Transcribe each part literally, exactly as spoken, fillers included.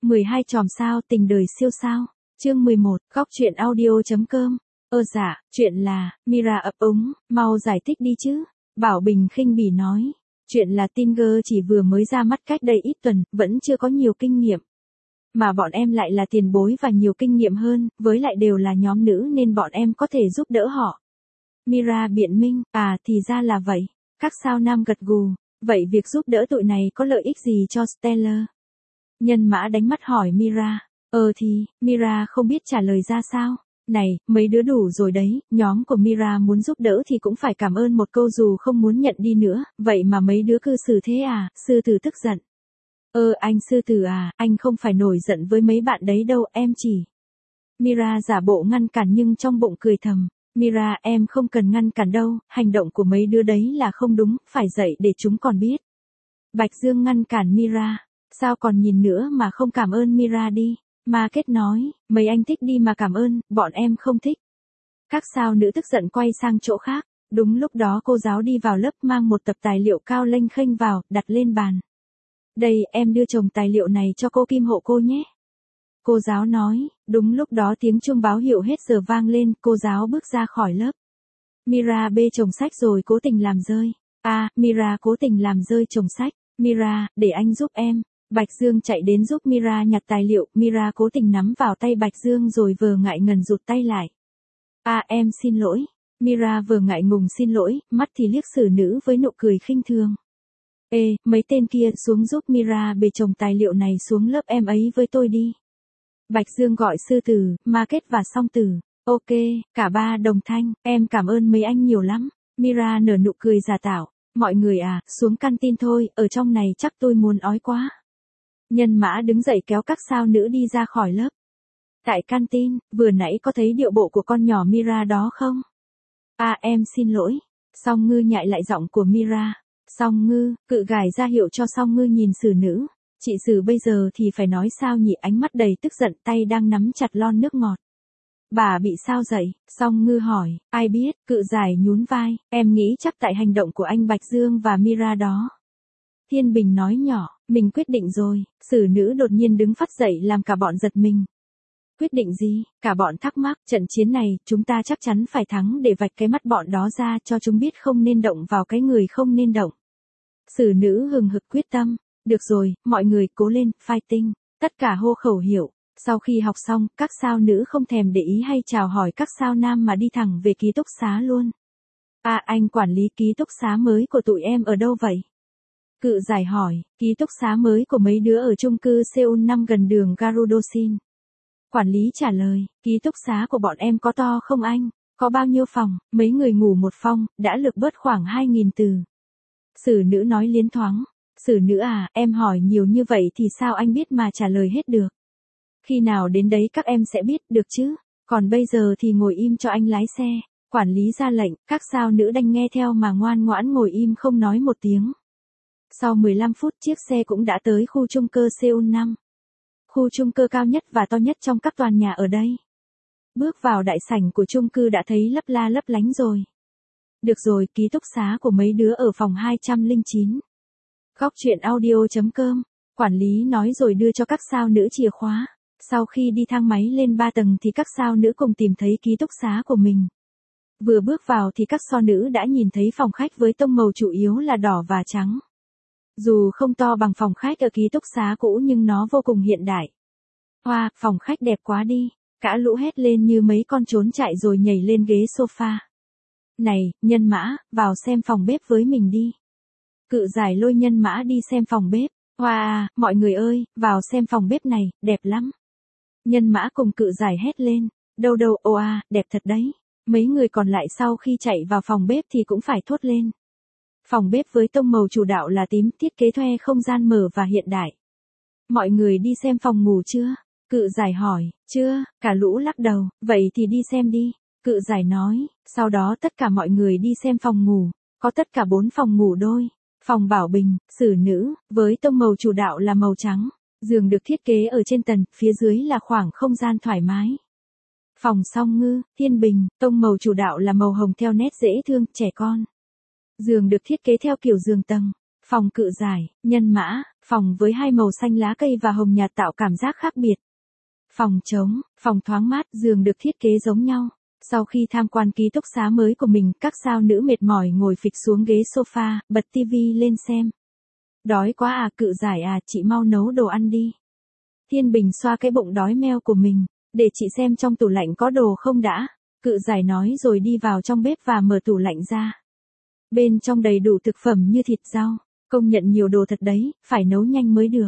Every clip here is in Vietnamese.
mười hai chòm sao tình đời siêu sao. Chương mười một, góc truyện audio.com. Ơ dạ, chuyện là, Mira ấp úng, mau giải thích đi chứ. Bảo Bình khinh bỉ nói. Chuyện là Tinder chỉ vừa mới ra mắt cách đây ít tuần, vẫn chưa có nhiều kinh nghiệm. Mà bọn em lại là tiền bối và nhiều kinh nghiệm hơn, với lại đều là nhóm nữ nên bọn em có thể giúp đỡ họ. Mira biện minh, à thì ra là vậy. Các sao nam gật gù, vậy việc giúp đỡ tụi này có lợi ích gì cho Stellar? Nhân mã đánh mắt hỏi Mira. Ờ thì, Mira không biết trả lời ra sao. Này, mấy đứa đủ rồi đấy, nhóm của Mira muốn giúp đỡ thì cũng phải cảm ơn một câu dù không muốn nhận đi nữa, vậy mà mấy đứa cư xử thế à, sư tử tức giận. Ơ anh sư tử à, anh không phải nổi giận với mấy bạn đấy đâu, em chỉ. Mira giả bộ ngăn cản nhưng trong bụng cười thầm. Mira em không cần ngăn cản đâu, hành động của mấy đứa đấy là không đúng, phải dạy để chúng còn biết. Bạch Dương ngăn cản Mira. Sao còn nhìn nữa mà không cảm ơn Mira đi. Ma Kết nói, mấy anh thích đi mà cảm ơn, bọn em không thích. Các sao nữ tức giận quay sang chỗ khác. Đúng lúc đó cô giáo đi vào lớp mang một tập tài liệu cao lênh khênh vào, đặt lên bàn. Đây, em đưa chồng tài liệu này cho cô Kim hộ cô nhé. Cô giáo nói, đúng lúc đó tiếng chuông báo hiệu hết giờ vang lên, cô giáo bước ra khỏi lớp. Mira bê chồng sách rồi cố tình làm rơi. À, Mira cố tình làm rơi chồng sách. Mira, để anh giúp em. Bạch Dương chạy đến giúp Mira nhặt tài liệu, Mira cố tình nắm vào tay Bạch Dương rồi vừa ngại ngần rụt tay lại. À em xin lỗi. Mira vừa ngại ngùng xin lỗi, mắt thì liếc xử nữ với nụ cười khinh thường. Ê, mấy tên kia xuống giúp Mira bê chồng tài liệu này xuống lớp em ấy với tôi đi. Bạch Dương gọi sư tử, Ma Kết và song tử. Ok, cả ba đồng thanh, em cảm ơn mấy anh nhiều lắm. Mira nở nụ cười giả tạo. Mọi người à, xuống canteen thôi, ở trong này chắc tôi muốn ói quá. Nhân mã đứng dậy kéo các sao nữ đi ra khỏi lớp. Tại canteen, vừa nãy có thấy điệu bộ của con nhỏ Mira đó không? À em xin lỗi. Song Ngư nhại lại giọng của Mira. Song Ngư, cự gài ra hiệu cho Song Ngư nhìn xử nữ. Chị xử bây giờ thì phải nói sao nhỉ, ánh mắt đầy tức giận, tay đang nắm chặt lon nước ngọt. Bà bị sao dậy? Song Ngư hỏi. Ai biết, cự giải nhún vai, em nghĩ chắc tại hành động của anh Bạch Dương và Mira đó. Thiên Bình nói nhỏ, mình quyết định rồi. Xử nữ đột nhiên đứng phắt dậy làm cả bọn giật mình. Quyết định gì? Cả bọn thắc mắc, trận chiến này, chúng ta chắc chắn phải thắng để vạch cái mắt bọn đó ra cho chúng biết không nên động vào cái người không nên động. Xử nữ hừng hực quyết tâm. Được rồi, mọi người cố lên, fighting. Tất cả hô khẩu hiệu. Sau khi học xong, các sao nữ không thèm để ý hay chào hỏi các sao nam mà đi thẳng về ký túc xá luôn. À anh quản lý ký túc xá mới của tụi em ở đâu vậy? Cự giải hỏi, ký túc xá mới của mấy đứa ở chung cư Seoul năm gần đường Garudosin. Quản lý trả lời, ký túc xá của bọn em có to không anh? Có bao nhiêu phòng? Mấy người ngủ một phòng, đã lược bớt khoảng hai nghìn từ. Xử nữ nói liến thoáng. Xử nữ à, em hỏi nhiều như vậy thì sao anh biết mà trả lời hết được? Khi nào đến đấy các em sẽ biết được chứ? Còn bây giờ thì ngồi im cho anh lái xe. Quản lý ra lệnh, các sao nữ đành nghe theo mà ngoan ngoãn ngồi im không nói một tiếng. Sau mười lăm phút chiếc xe cũng đã tới khu chung cư Seoul năm. Khu chung cư cao nhất và to nhất trong các tòa nhà ở đây. Bước vào đại sảnh của chung cư đã thấy lấp la lấp lánh rồi. Được rồi, ký túc xá của mấy đứa ở phòng hai trăm lẻ chín. Góc truyện audio.com. Quản lý nói rồi đưa cho các sao nữ chìa khóa. Sau khi đi thang máy lên ba tầng thì các sao nữ cùng tìm thấy ký túc xá của mình. Vừa bước vào thì các so nữ đã nhìn thấy phòng khách với tông màu chủ yếu là đỏ và trắng. Dù không to bằng phòng khách ở ký túc xá cũ nhưng nó vô cùng hiện đại. Hoa, wow, phòng khách đẹp quá đi. Cả lũ hét lên như mấy con trốn chạy rồi nhảy lên ghế sofa. Này, nhân mã, vào xem phòng bếp với mình đi. Cự giải lôi nhân mã đi xem phòng bếp. Wow, mọi người ơi, vào xem phòng bếp này, đẹp lắm. Nhân mã cùng cự giải hét lên. Đâu đâu, ô à, đẹp thật đấy. Mấy người còn lại sau khi chạy vào phòng bếp thì cũng phải thốt lên. Phòng bếp với tông màu chủ đạo là tím, thiết kế thuê không gian mở và hiện đại. Mọi người đi xem phòng ngủ chưa? Cự giải hỏi, chưa, cả lũ lắc đầu, vậy thì đi xem đi. Cự giải nói, sau đó tất cả mọi người đi xem phòng ngủ, có tất cả bốn phòng ngủ đôi. Phòng Bảo Bình, xử nữ, với tông màu chủ đạo là màu trắng. Giường được thiết kế ở trên tầng, phía dưới là khoảng không gian thoải mái. Phòng Song Ngư, Thiên Bình, tông màu chủ đạo là màu hồng theo nét dễ thương, trẻ con. Giường được thiết kế theo kiểu giường tầng. Phòng Cự giải, Nhân mã, Phòng với hai màu xanh lá cây và hồng nhạt tạo cảm giác khác biệt. Phòng trống, phòng thoáng mát, giường được thiết kế giống nhau. Sau khi tham quan ký túc xá mới của mình, các sao nữ mệt mỏi ngồi phịch xuống ghế sofa, bật tivi lên xem. Đói quá à, Cự Giải à, chị mau nấu đồ ăn đi. Thiên Bình xoa cái bụng đói meo của mình, để chị xem trong tủ lạnh có đồ không đã. Cự Giải nói rồi đi vào trong bếp và mở tủ lạnh ra. Bên trong đầy đủ thực phẩm như thịt rau, công nhận nhiều đồ thật đấy, phải nấu nhanh mới được.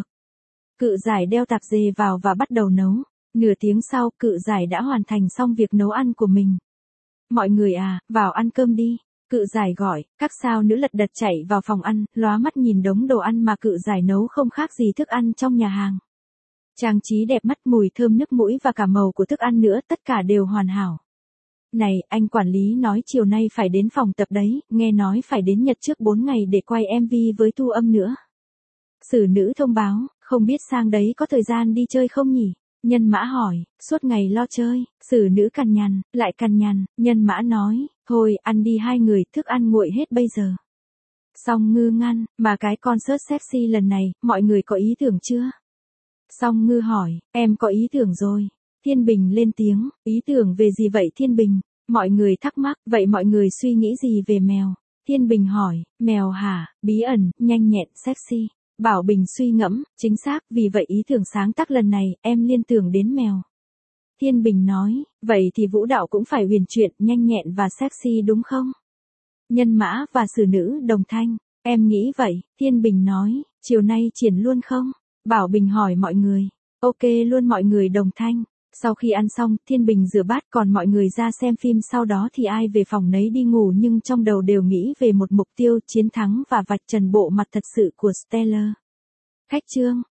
Cự Giải đeo tạp dề vào và bắt đầu nấu. Nửa tiếng sau, Cự Giải đã hoàn thành xong việc nấu ăn của mình. Mọi người à, vào ăn cơm đi. Cự Giải gọi, các sao nữ lật đật chạy vào phòng ăn, lóa mắt nhìn đống đồ ăn mà Cự Giải nấu không khác gì thức ăn trong nhà hàng. Trang trí đẹp mắt, mùi thơm nước mũi và cả màu của thức ăn nữa, tất cả đều hoàn hảo. Này, anh quản lý nói chiều nay phải đến phòng tập đấy, nghe nói phải đến Nhật trước bốn ngày để quay em vê với thu âm nữa. Xử nữ thông báo, không biết sang đấy có thời gian đi chơi không nhỉ? Nhân Mã hỏi, suốt ngày lo chơi. Xử nữ cằn nhằn, lại cằn nhằn. Nhân Mã nói, thôi ăn đi hai người, thức ăn nguội hết bây giờ. Song Ngư ngăn, mà cái concert sexy lần này, mọi người có ý tưởng chưa? Song Ngư hỏi, em có ý tưởng rồi. Thiên Bình lên tiếng, ý tưởng về gì vậy Thiên Bình? Mọi người thắc mắc, vậy mọi người suy nghĩ gì về mèo? Thiên Bình hỏi, mèo hả, bí ẩn, nhanh nhẹn, sexy. Bảo Bình suy ngẫm, chính xác, vì vậy ý tưởng sáng tác lần này, em liên tưởng đến mèo. Thiên Bình nói, vậy thì vũ đạo cũng phải huyền chuyển, nhanh nhẹn và sexy đúng không? Nhân Mã và xử nữ đồng thanh, em nghĩ vậy. Thiên Bình nói, chiều nay triển luôn không? Bảo Bình hỏi mọi người, ok luôn, mọi người đồng thanh. Sau khi ăn xong, Thiên Bình rửa bát, còn mọi người ra xem phim, sau đó thì ai về phòng nấy đi ngủ, nhưng trong đầu đều nghĩ về một mục tiêu, chiến thắng và vạch trần bộ mặt thật sự của Stellar. Khách trương.